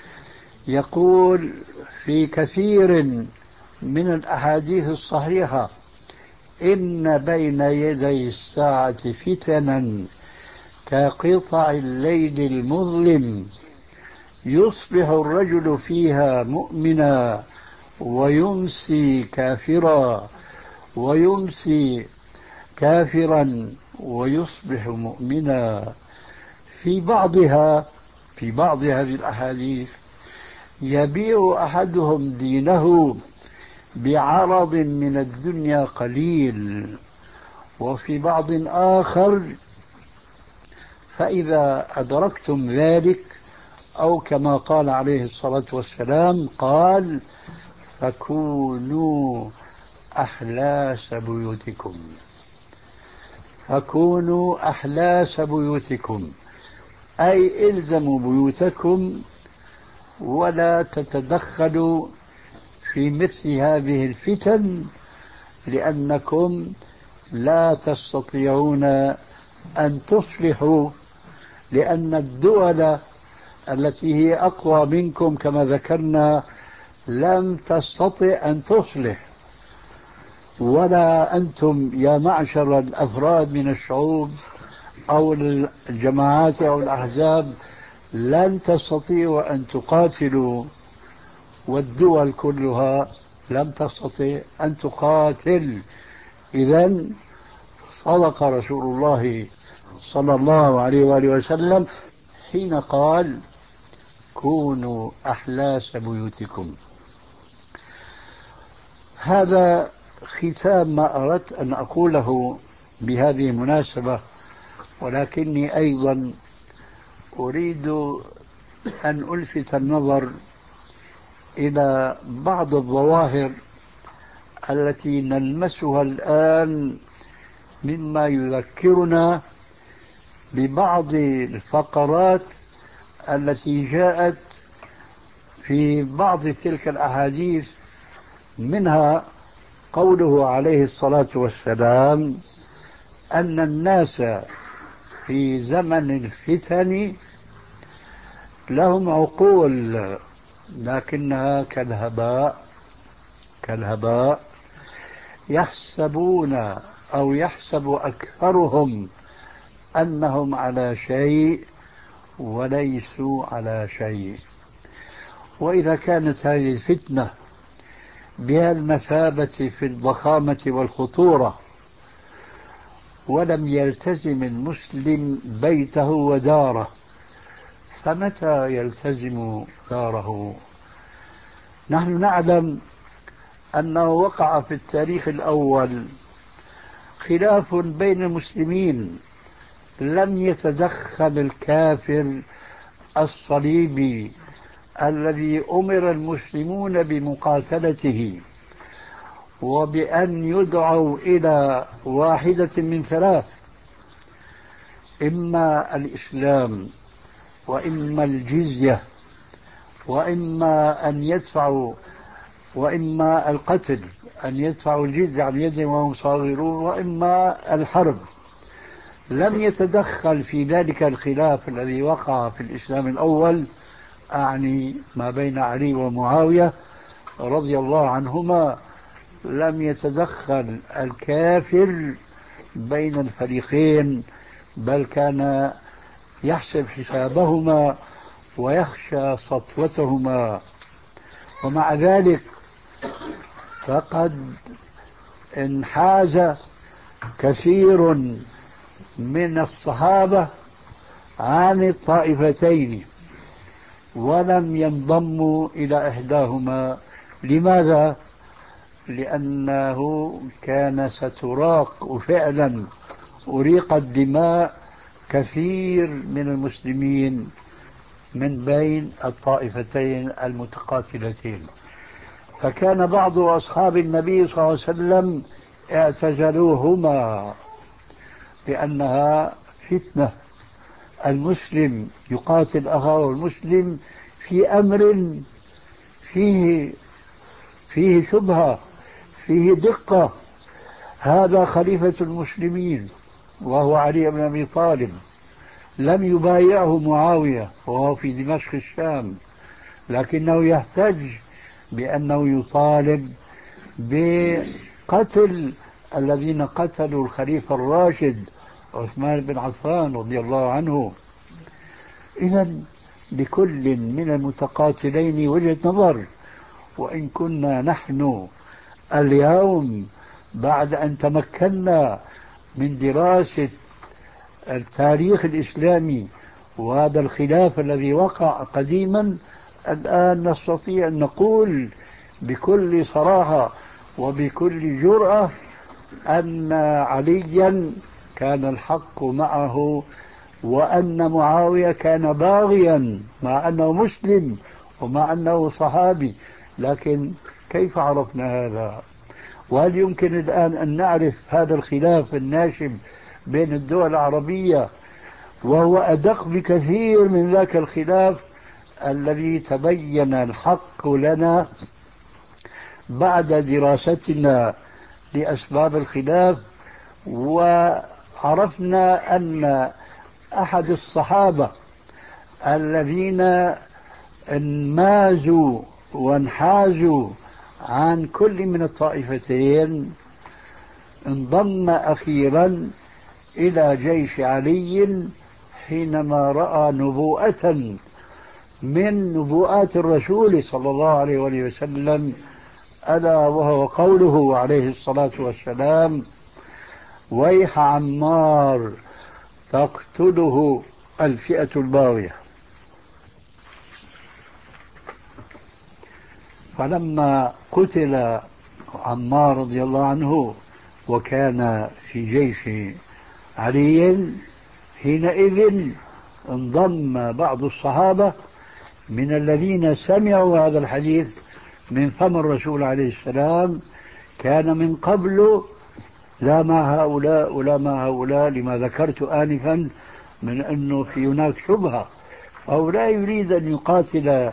يقول في كثير من الأحاديث الصحيحة: إن بين يدي الساعة فتنا كقطع الليل المظلم يصبح الرجل فيها مؤمنا ويمسي كافرا، ويمسي كافرا ويصبح مؤمنا. في بعضها في بعض هذه الأحاديث يبيع أحدهم دينه بعرض من الدنيا قليل، وفي بعض آخر فإذا أدركتم ذلك، أو كما قال عليه الصلاة والسلام قال: فكونوا أحلاس بيوتكم. فكونوا أحلاس بيوتكم، أي إلزموا بيوتكم ولا تتدخلوا في مثل هذه الفتن، لأنكم لا تستطيعون أن تصلحوا، لأن الدول التي هي أقوى منكم كما ذكرنا لم تستطع أن تصلح، ولا أنتم يا معشر الأفراد من الشعوب أو الجماعات أو الأحزاب لن تستطيعوا أن تقاتلوا، والدول كلها لم تستطع أن تقاتل. إذن صدق رسول الله صلى الله عليه وآله وسلم حين قال: كونوا أحلاس بيوتكم. هذا ختام ما أردت أن أقوله بهذه المناسبة، ولكني أيضا أريد أن ألفت النظر إلى بعض الظواهر التي نلمسها الآن مما يذكرنا ببعض الفقرات التي جاءت في بعض تلك الأحاديث، منها قوله عليه الصلاة والسلام أن الناس في زمن الفتن لهم عقول لكنها كالهباء كالهباء يحسبون أو يحسب أكثرهم أنهم على شيء وليسوا على شيء. وإذا كانت هذه الفتنة بها المثابة في الضخامة والخطورة ولم يلتزم المسلم بيته وداره، فمتى يلتزم داره؟ نحن نعلم أنه وقع في التاريخ الأول خلاف بين المسلمين، لم يتدخل الكافر الصليبي الذي أمر المسلمون بمقاتلته وبأن يدعوا إلى واحدة من ثلاث: إما الإسلام، وإما الجزية، وإما أن يدفعوا وإما القتل أن يدفعوا الجزية عن يدهم وهم صاغرون، وإما الحرب. لم يتدخل في ذلك الخلاف الذي وقع في الإسلام الأول، أعني ما بين علي ومعاوية رضي الله عنهما، لم يتدخل الكافر بين الفريقين، بل كان يحسب حسابهما ويخشى سطوتهما. ومع ذلك فقد انحاز كثير من الصحابة عن الطائفتين ولم ينضموا إلى إحداهما. لماذا؟ لأنه كان ستراق، وفعلا أريقت دماء كثير من المسلمين من بين الطائفتين المتقاتلتين. فكان بعض أصحاب النبي صلى الله عليه وسلم اعتزلوهما لأنها فتنة. المسلم يقاتل أخاه المسلم في أمر فيه فيه شبهة، فيه دقة. هذا خليفة المسلمين وهو علي بن أبي طالب، لم يبايعه معاوية وهو في دمشق الشام، لكنه يحتج بأنه يطالب بقتل الذين قتلوا الخليفة الراشد عثمان بن عفان رضي الله عنه. إذن لكل من المتقاتلين وجهة نظر. وإن كنا نحن اليوم بعد أن تمكنا من دراسة التاريخ الإسلامي وهذا الخلاف الذي وقع قديما، الآن نستطيع أن نقول بكل صراحة وبكل جرأة أن عليا كان الحق معه وأن معاوية كان باغيا مع أنه مسلم ومع أنه صحابي. لكن كيف عرفنا هذا؟ وهل يمكن الآن أن نعرف هذا الخلاف الناشب بين الدول العربية وهو أدق بكثير من ذاك الخلاف الذي تبين الحق لنا بعد دراستنا لأسباب الخلاف، وعرفنا أن أحد الصحابة الذين انمازوا وانحازوا عن كل من الطائفتين انضم أخيرا إلى جيش علي حينما رأى نبوءة من نبوءات الرسول صلى الله عليه وسلم، ألا وهو قوله عليه الصلاة والسلام: ويح عمار تقتله الفئة الباغية. فلما قتل عمار رضي الله عنه وكان في جيش علي، حينئذ انضم بعض الصحابة من الذين سمعوا هذا الحديث من فم الرسول عليه السلام، كان من قبل لا مع هؤلاء ولا مع هؤلاء، لما ذكرت آنفا من أنه في هناك شبهة، أو لا يريد أن يقاتل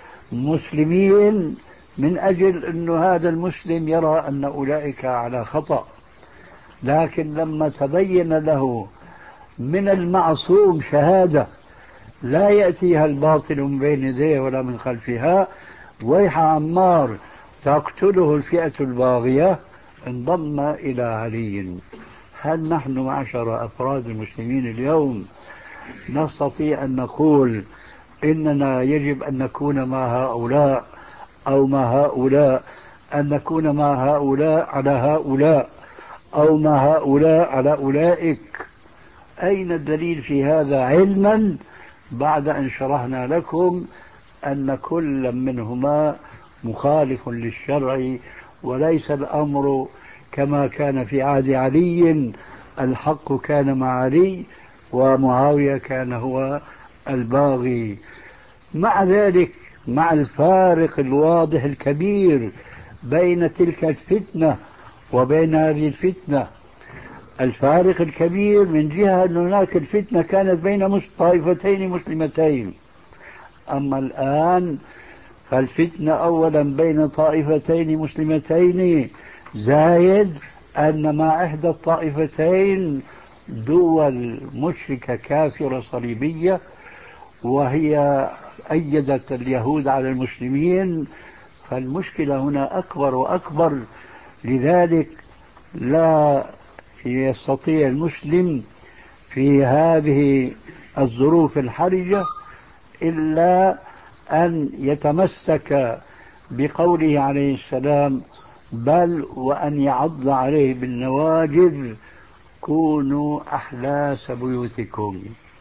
مسلمين من أجل أن هذا المسلم يرى أن أولئك على خطأ. لكن لما تبين له من المعصوم شهادة لا يأتيها الباطل من بين يديه ولا من خلفها، ويح عمار تقتله الفئة الباغية، انضم إلى علي. هل نحن معشر أفراد المسلمين اليوم نستطيع أن نقول إننا يجب أن نكون مع هؤلاء أو مع هؤلاء، أن نكون مع هؤلاء على هؤلاء أو مع هؤلاء على أولئك؟ أين الدليل في هذا، علما بعد أن شرحنا لكم أن كل منهما مخالف للشرع، وليس الأمر كما كان في عهد علي، الحق كان مع علي ومعاوية كان هو الباغي. مع ذلك، مع الفارق الواضح الكبير بين تلك الفتنة وبين هذه الفتنة، الفارق الكبير من جهة أن هناك الفتنة كانت بين طائفتين مسلمتين، أما الآن فالفتنة أولا بين طائفتين مسلمتين، زايد أن مع إحدى الطائفتين دول مشركة كافرة صليبية، وهي أيدت اليهود على المسلمين، فالمشكلة هنا أكبر وأكبر. لذلك لا يستطيع المسلم في هذه الظروف الحرجة إلا أن يتمسك بقوله عليه السلام: بل وأن يعض عليه بالنواجذ كونوا أحلاس بيوتكم.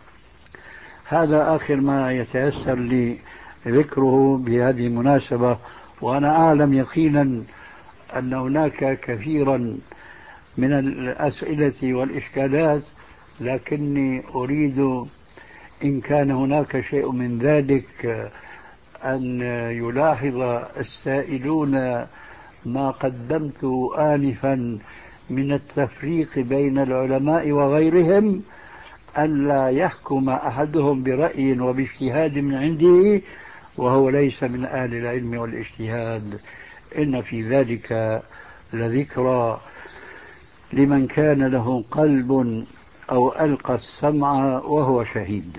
هذا آخر ما يتيسر لي ذكره بهذه المناسبة، وأنا أعلم يقينا أن هناك كثيرا من الأسئلة والإشكالات، لكني أريد إن كان هناك شيء من ذلك أن يلاحظ السائلون ما قدمت آنفا من التفريق بين العلماء وغيرهم، أن لا يحكم أحدهم برأي وباجتهاد من عنده وهو ليس من أهل العلم والاجتهاد. إن في ذلك لذكرى لمن كان له قلب أو ألقى السمع وهو شهيد.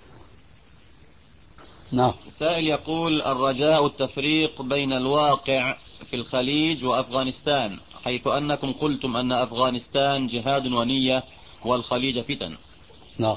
نعم. السائل يقول: الرجاء التفريق بين الواقع في الخليج وأفغانستان، حيث أنكم قلتم أن أفغانستان جهاد ونية والخليج فتن. نعم.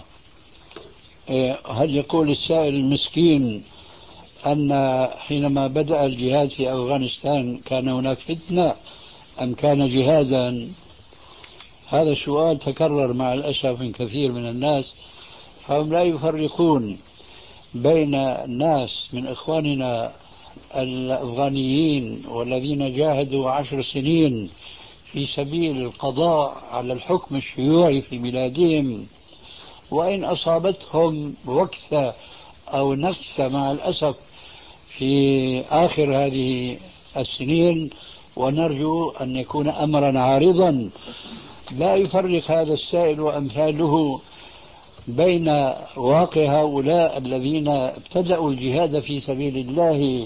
هل يقول السائل المسكين أن حينما بدأ الجهاد في أفغانستان كان هناك فتنة أم كان جهادا؟ هذا السؤال تكرر مع الأسف من كثير من الناس، فهم لا يفرقون بين الناس من إخواننا الأفغانيين والذين جاهدوا عشر سنين في سبيل القضاء على الحكم الشيوعي في بلادهم، وإن أصابتهم وكسة أو نكسة مع الأسف في آخر هذه السنين، ونرجو أن يكون أمرا عارضا لا يفرق هذا السائل وأمثاله بين واقع هؤلاء الذين ابتدأوا الجهاد في سبيل الله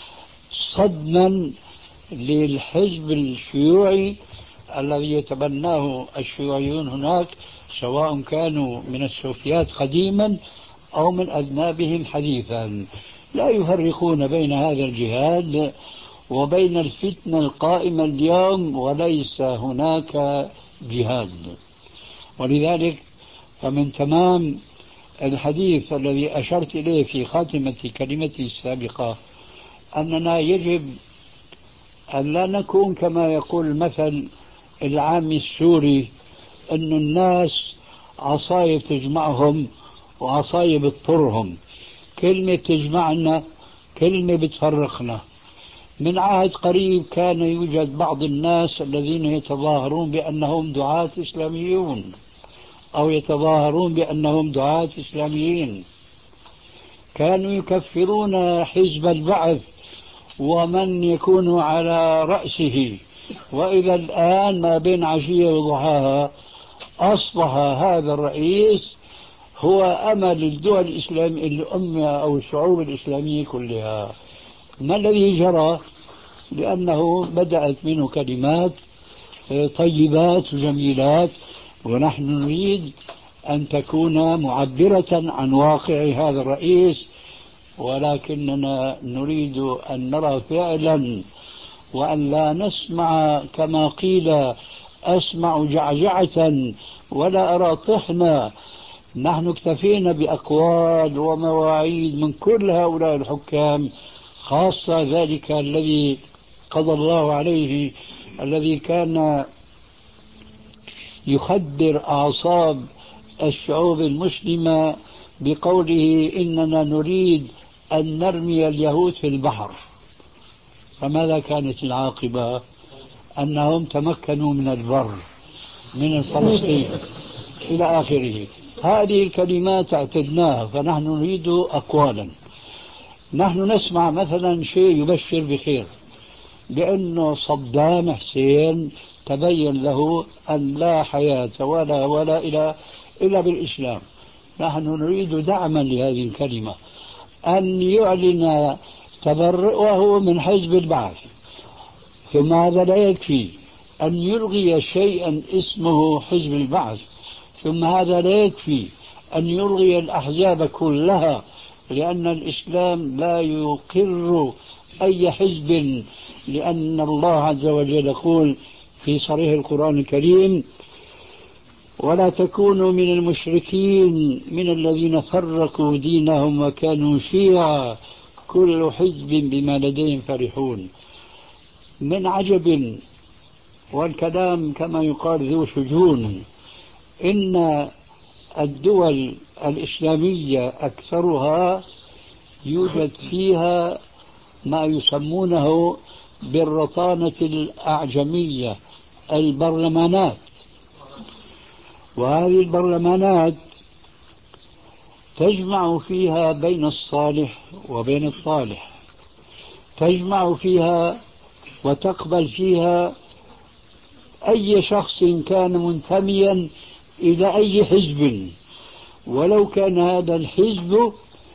صدما للحزب الشيوعي الذي يتبناه الشيوعيون هناك، سواء كانوا من السوفيات قديما أو من أذنابهم حديثا. لا يفرقون بين هذا الجهاد وبين الفتنة القائمة اليوم، وليس هناك جهاد. ولذلك فمن تمام الحديث الذي أشرت إليه في خاتمة كلمتي السابقة أننا يجب أن لا نكون كما يقول المثل العامي السوري أن الناس عصاية تجمعهم وعصاية بتطرهم، كلمة تجمعنا كلمة بتفرقنا. من عهد قريب كان يوجد بعض الناس الذين يتظاهرون بأنهم دعاة إسلاميون أو يتظاهرون بأنهم دعاة إسلاميين، كانوا يكفرون حزب البعث ومن يكون على رأسه، وإذا الآن ما بين عشية وضحاها أصبح هذا الرئيس هو أمل الدول الإسلامية الأمة أو الشعوب الإسلامية كلها. ما الذي جرى؟ لأنه بدأت منه كلمات طيبات وجميلات، ونحن نريد أن تكون معبرة عن واقع هذا الرئيس، ولكننا نريد أن نرى فعلا وأن لا نسمع كما قيل أسمع جعجعة ولا أرى طحنا. نحن اكتفينا بأقوال ومواعيد من كل هؤلاء الحكام، خاصة ذلك الذي قضى الله عليه الذي كان يخدر أعصاب الشعوب المسلمة بقوله إننا نريد أن نرمي اليهود في البحر. فماذا كانت العاقبة؟ أنهم تمكنوا من البر من فلسطين إلى آخره. هذه الكلمات اعتدناها، فنحن نريد أقوالا. نحن نسمع مثلا شيء يبشر بخير، لأنه صدام حسين تبين له أن لا حياة ولا ولا إلى إلا بالإسلام. نحن نريد دعما لهذه الكلمة، أن يعلن تبرؤه من حزب البعث. ثم هذا لا يكفي أن يلغي شيئا اسمه حزب البعث، ثم هذا لا يكفي أن يلغي الأحزاب كلها، لأن الإسلام لا يقر أي حزب، لأن الله عز وجل يقول في صريح القرآن الكريم ولا تكونوا من المشركين من الذين فرقوا دينهم وكانوا شيعا كل حزب بما لديهم فرحون. من عجب، والكلام كما يقال ذو شجون، إن الدول الإسلامية أكثرها يوجد فيها ما يسمونه بالرطانة الأعجمية، البرلمانات. وهذه البرلمانات تجمع فيها بين الصالح وبين الطالح، تجمع فيها وتقبل فيها أي شخص كان منتميا إلى أي حزب، ولو كان هذا الحزب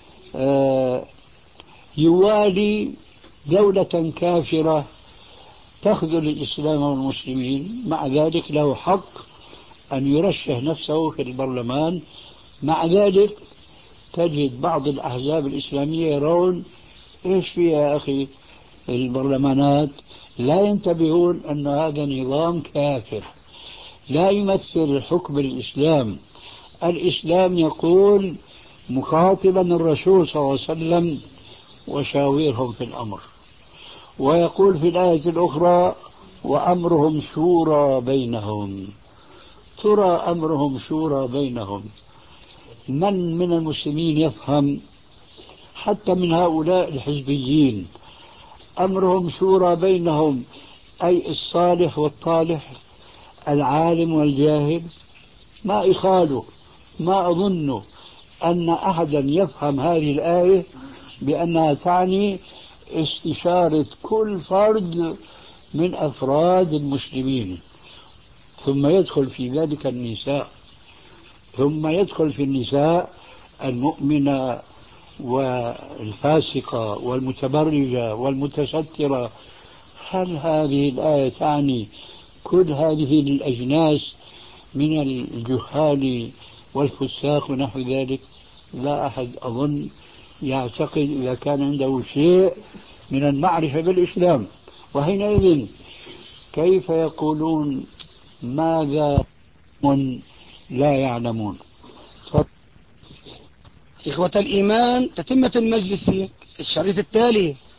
يوالي دولة كافرة تخذل الإسلام والمسلمين، مع ذلك له حق أن يرشح نفسه في البرلمان. مع ذلك تجد بعض الأحزاب الإسلامية يرون إيش فيها يا أخي البرلمانات، لا ينتبهون أن هذا نظام كافر لا يمثل حكم الإسلام. الإسلام يقول مخاطبا الرسول صلى الله عليه وسلم وشاورهم في الأمر، ويقول في الآية الأخرى وأمرهم شورى بينهم. ترى أمرهم شورى بينهم، من من المسلمين يفهم حتى من هؤلاء الحزبيين أمرهم شورى بينهم أي الصالح والطالح، العالم والجاهل؟ ما إخاله ما أظن أن أحدا يفهم هذه الآية بأنها تعني استشارة كل فرد من أفراد المسلمين، ثم يدخل في ذلك النساء، ثم يدخل في النساء المؤمنة والفاسقة والمتبرجة والمتسترة. هل هذه الآية تعني كل هذه الأجناس من الجهال والفساق ونحو ذلك؟ لا أحد أظن يعتقد إذا كان عنده شيء من المعرفة بالإسلام. وحينئذ كيف يقولون ماذا هم لا يعلمون؟ إخوة الإيمان، تتمة المجلس في الشريط التالي.